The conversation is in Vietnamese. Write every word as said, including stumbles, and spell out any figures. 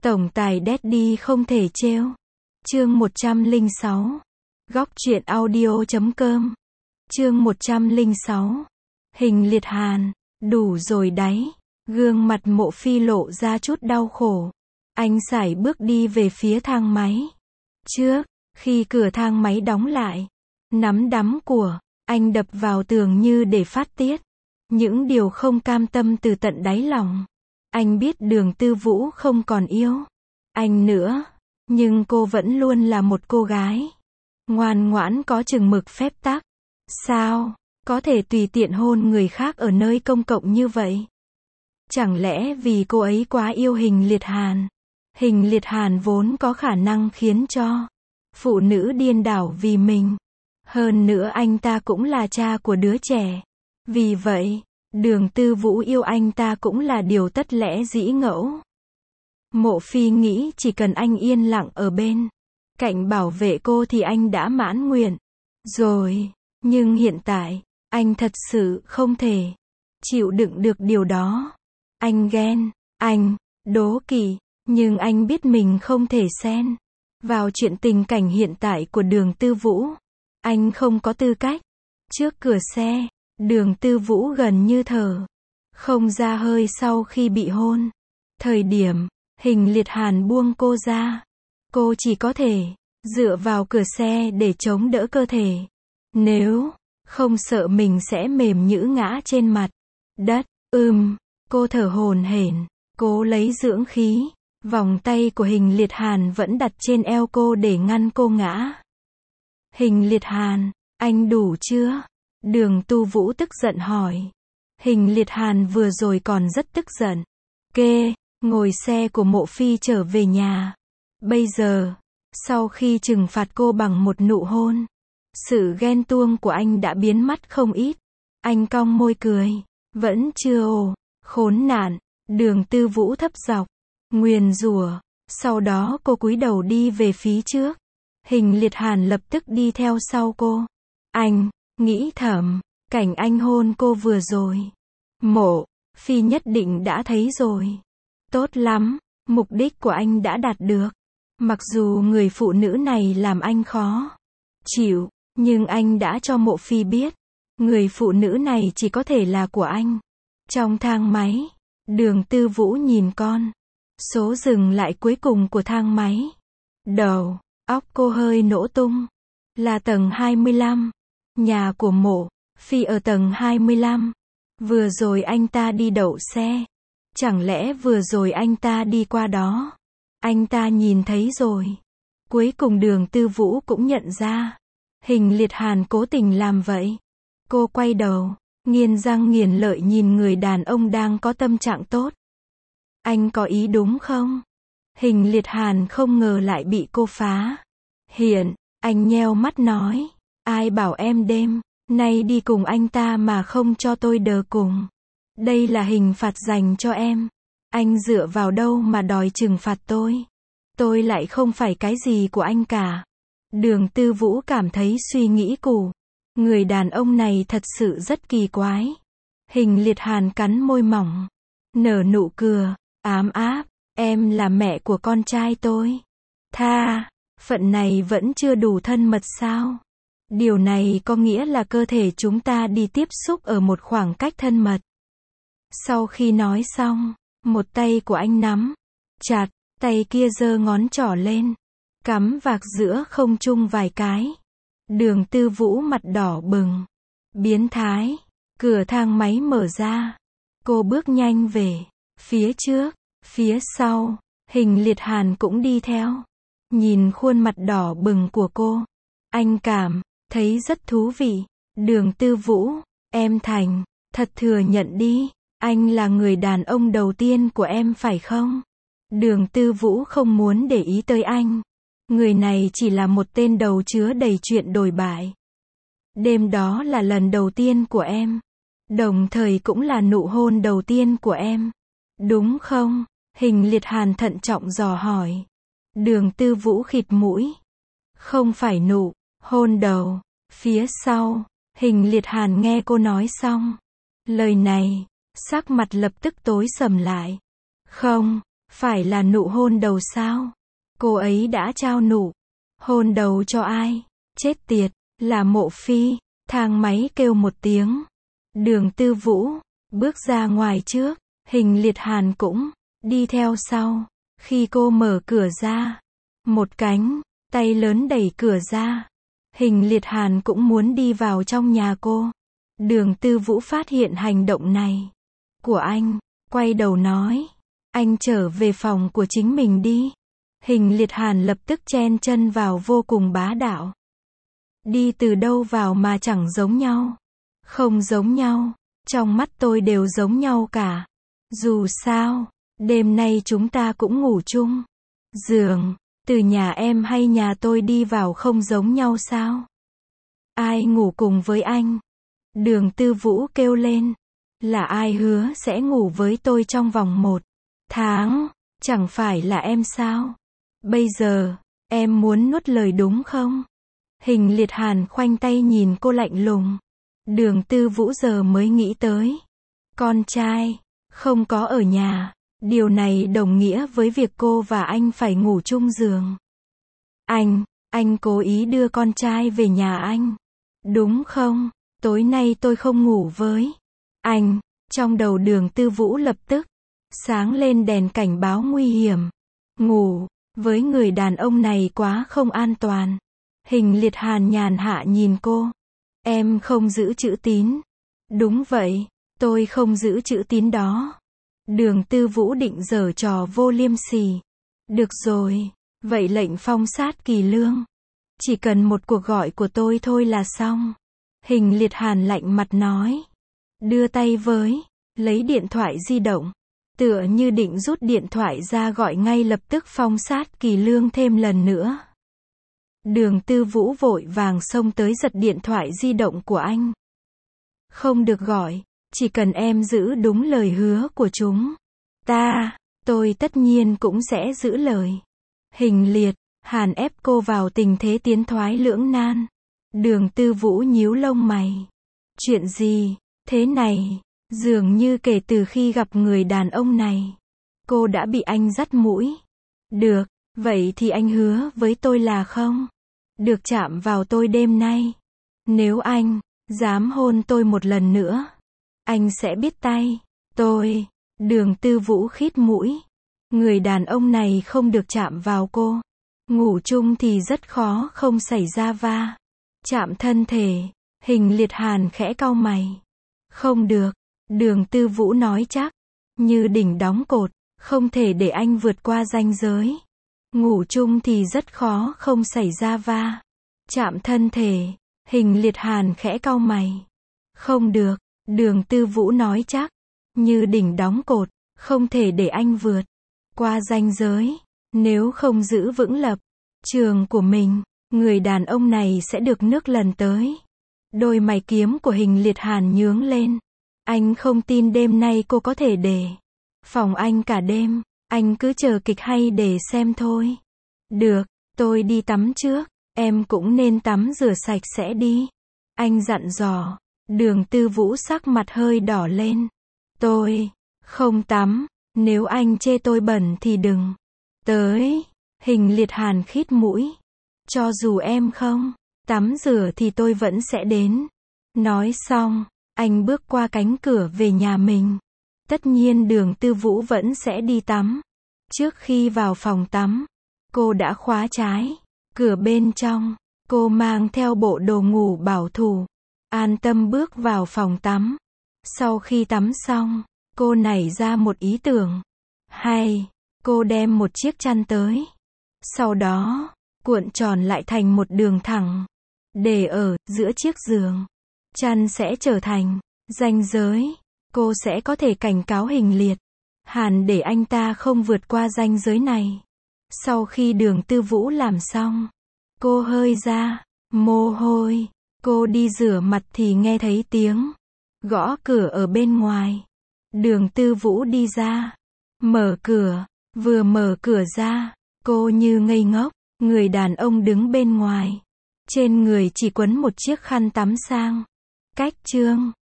Tổng tài Daddy không thể trêu. Chương một trăm lẻ sáu. Góc truyện audio chấm com. Chương một trăm lẻ sáu. Hình liệt hàn. Đủ rồi đấy. Gương mặt Mộ Phi lộ ra chút đau khổ. Anh sải bước đi về phía thang máy. Trước, khi cửa thang máy đóng lại, nắm đấm của anh đập vào tường như để phát tiết những điều không cam tâm từ tận đáy lòng. Anh biết Đường Tư Vũ không còn yêu anh nữa, nhưng cô vẫn luôn là một cô gái ngoan ngoãn có chừng mực phép tắc. Sao có thể tùy tiện hôn người khác ở nơi công cộng như vậy? Chẳng lẽ vì cô ấy quá yêu Hình Liệt Hàn? Hình Liệt Hàn vốn có khả năng khiến cho phụ nữ điên đảo vì mình. Hơn nữa anh ta cũng là cha của đứa trẻ. Vì vậy, Đường Tư Vũ yêu anh ta cũng là điều tất lẽ dĩ ngẫu. Mộ Phi nghĩ chỉ cần anh yên lặng ở bên cạnh bảo vệ cô thì anh đã mãn nguyện rồi. Nhưng hiện tại, anh thật sự không thể chịu đựng được điều đó. Anh ghen, anh đố kỵ, nhưng anh biết mình không thể xen vào chuyện tình cảnh hiện tại của Đường Tư Vũ. Anh không có tư cách. Trước cửa xe, Đường Tư Vũ gần như thở không ra hơi sau khi bị hôn. Thời điểm Hình Liệt Hàn buông cô ra, cô chỉ có thể dựa vào cửa xe để chống đỡ cơ thể. Nếu không sợ mình sẽ mềm nhũn ngã trên mặt đất. Ừm, cô thở hổn hển, cố lấy dưỡng khí. Vòng tay của Hình Liệt Hàn vẫn đặt trên eo cô để ngăn cô ngã. Hình Liệt Hàn, anh đủ chưa? Đường Tu Vũ tức giận hỏi. Hình Liệt Hàn vừa rồi còn rất tức giận. Kê, ngồi xe của Mộ Phi trở về nhà. Bây giờ, sau khi trừng phạt cô bằng một nụ hôn, sự ghen tuông của anh đã biến mất không ít. Anh cong môi cười. Vẫn chưa ồ, khốn nạn. Đường Tư Vũ thấp giọng nguyền rủa. Sau đó cô cúi đầu đi về phía trước. Hình Liệt Hàn lập tức đi theo sau cô. Anh nghĩ thầm, cảnh anh hôn cô vừa rồi, Mộ Phi nhất định đã thấy rồi. Tốt lắm, mục đích của anh đã đạt được. Mặc dù người phụ nữ này làm anh khó chịu, nhưng anh đã cho Mộ Phi biết, người phụ nữ này chỉ có thể là của anh. Trong thang máy, Đường Tư Vũ nhìn con số dừng lại cuối cùng của thang máy. Đầu óc cô hơi nổ tung. Là tầng hai mươi lăm. Nhà của Mộ Phi ở tầng hai mươi lăm. Vừa rồi anh ta đi đậu xe. Chẳng lẽ vừa rồi anh ta đi qua đó? Anh ta nhìn thấy rồi. Cuối cùng Đường Tư Vũ cũng nhận ra. Hình Liệt Hàn cố tình làm vậy. Cô quay đầu, nghiến răng nghiến lợi nhìn người đàn ông đang có tâm trạng tốt. Anh có ý đúng không? Hình Liệt Hàn không ngờ lại bị cô phá hiện. Anh nheo mắt nói. Ai bảo em đêm nay đi cùng anh ta mà không cho tôi đờ cùng? Đây là hình phạt dành cho em. Anh dựa vào đâu mà đòi trừng phạt tôi? Tôi lại không phải cái gì của anh cả. Đường Tư Vũ cảm thấy suy nghĩ của người đàn ông này thật sự rất kỳ quái. Hình Liệt Hàn cắn môi mỏng, nở nụ cười ám áp. Em là mẹ của con trai tôi. Tha, phận này vẫn chưa đủ thân mật sao? Điều này có nghĩa là cơ thể chúng ta đi tiếp xúc ở một khoảng cách thân mật. Sau khi nói xong, một tay của anh nắm chặt, tay kia giơ ngón trỏ lên, cắm vạc giữa không trung vài cái. Đường Tư Vũ mặt đỏ bừng. Biến thái. Cửa thang máy mở ra. Cô bước nhanh về phía trước. Phía sau, Hình Liệt Hàn cũng đi theo. Nhìn khuôn mặt đỏ bừng của cô, anh cảm thấy rất thú vị. Đường Tư Vũ, em thành thật thừa nhận đi, anh là người đàn ông đầu tiên của em phải không? Đường Tư Vũ không muốn để ý tới anh. Người này chỉ là một tên đầu chứa đầy chuyện đồi bại. Đêm đó là lần đầu tiên của em, đồng thời cũng là nụ hôn đầu tiên của em, đúng không? Hình Liệt Hàn thận trọng dò hỏi. Đường Tư Vũ khịt mũi. Không phải nụ hôn đầu. Phía sau, Hình Liệt Hàn nghe cô nói xong lời này, sắc mặt lập tức tối sầm lại. Không Phải là nụ hôn đầu sao? Cô ấy đã trao nụ hôn đầu cho ai? Chết tiệt, là Mộ Phi. Thang máy kêu một tiếng. Đường Tư Vũ bước ra ngoài trước, Hình Liệt Hàn cũng đi theo sau. Khi cô mở cửa ra, một cánh tay lớn đẩy cửa ra. Hình Liệt Hàn cũng muốn đi vào trong nhà cô. Đường Tư Vũ phát hiện hành động này của anh, quay đầu nói, anh trở về phòng của chính mình đi. Hình Liệt Hàn lập tức chen chân vào vô cùng bá đạo. Đi từ đâu vào mà chẳng giống nhau. Không giống nhau, trong mắt tôi đều giống nhau cả. Dù sao, đêm nay chúng ta cũng ngủ chung giường, từ nhà em hay nhà tôi đi vào không giống nhau sao? Ai ngủ cùng với anh? Đường Tư Vũ kêu lên. Là ai hứa sẽ ngủ với tôi trong vòng một tháng? Chẳng phải là em sao? Bây giờ, em muốn nuốt lời đúng không? Hình Liệt Hàn khoanh tay nhìn cô lạnh lùng. Đường Tư Vũ giờ mới nghĩ tới. Con trai không có ở nhà. Điều này đồng nghĩa với việc cô và anh phải ngủ chung giường. Anh, anh cố ý đưa con trai về nhà anh. Đúng không? Tối nay tôi không ngủ với anh. Trong đầu Đường Tư Vũ lập tức sáng lên đèn cảnh báo nguy hiểm. Ngủ với người đàn ông này quá không an toàn. Hình Liệt Hàn nhàn hạ nhìn cô. Em không giữ chữ tín. Đúng vậy, tôi không giữ chữ tín đó. Đường Tư Vũ định giở trò vô liêm sỉ. Được rồi, vậy lệnh phong sát Kỳ Lương. Chỉ cần một cuộc gọi của tôi thôi là xong. Hình Liệt Hàn lạnh mặt nói. Đưa tay với, lấy điện thoại di động. Tựa như định rút điện thoại ra gọi ngay lập tức phong sát Kỳ Lương thêm lần nữa. Đường Tư Vũ vội vàng xông tới giật điện thoại di động của anh. Không được gọi, chỉ cần em giữ đúng lời hứa của chúng ta, tôi tất nhiên cũng sẽ giữ lời. Hình Liệt Hàn ép cô vào tình thế tiến thoái lưỡng nan. Đường Tư Vũ nhíu lông mày. Chuyện gì thế này? Dường như kể từ khi gặp người đàn ông này, cô đã bị anh dắt mũi. Được, vậy thì anh hứa với tôi là không được chạm vào tôi đêm nay. Nếu anh dám hôn tôi một lần nữa, anh sẽ biết tay tôi. Đường Tư Vũ khít mũi. Người đàn ông này không được chạm vào cô. Ngủ chung thì rất khó không xảy ra va chạm thân thể. Hình Liệt Hàn khẽ cau mày. Không được. Đường Tư Vũ nói chắc như đỉnh đóng cột, không thể để anh vượt qua ranh giới. Ngủ chung thì rất khó không xảy ra va chạm thân thể. Hình Liệt Hàn khẽ cau mày. Không được. Đường Tư Vũ nói chắc như đỉnh đóng cột, không thể để anh vượt qua ranh giới. Nếu không giữ vững lập trường của mình, người đàn ông này sẽ được nước lần tới. Đôi mày kiếm của Hình Liệt Hàn nhướng lên. Anh không tin đêm nay cô có thể để phòng anh cả đêm. Anh cứ chờ kịch hay để xem thôi. Được, tôi đi tắm trước. Em cũng nên tắm rửa sạch sẽ đi. Anh dặn dò. Đường Tư Vũ sắc mặt hơi đỏ lên. Tôi không tắm. Nếu anh chê tôi bẩn thì đừng tới. Hình Liệt Hàn khít mũi. Cho dù em không tắm rửa thì tôi vẫn sẽ đến. Nói xong, anh bước qua cánh cửa về nhà mình. Tất nhiên Đường Tư Vũ vẫn sẽ đi tắm. Trước khi vào phòng tắm, cô đã khóa trái cửa bên trong. Cô mang theo bộ đồ ngủ bảo thủ, an tâm bước vào phòng tắm. Sau khi tắm xong, cô nảy ra một ý tưởng hay. Cô đem một chiếc chăn tới. Sau đó, cuộn tròn lại thành một đường thẳng, để ở giữa chiếc giường. Chăn sẽ trở thành ranh giới. Cô sẽ có thể cảnh cáo Hình Liệt Hàn để anh ta không vượt qua ranh giới này. Sau khi Đường Tư Vũ làm xong, cô hơi ra mồ hôi. Cô đi rửa mặt thì nghe thấy tiếng gõ cửa ở bên ngoài. Đường Tư Vũ đi ra, mở cửa. Vừa mở cửa ra, cô như ngây ngốc. Người đàn ông đứng bên ngoài. Trên người chỉ quấn một chiếc khăn tắm sang cách trương.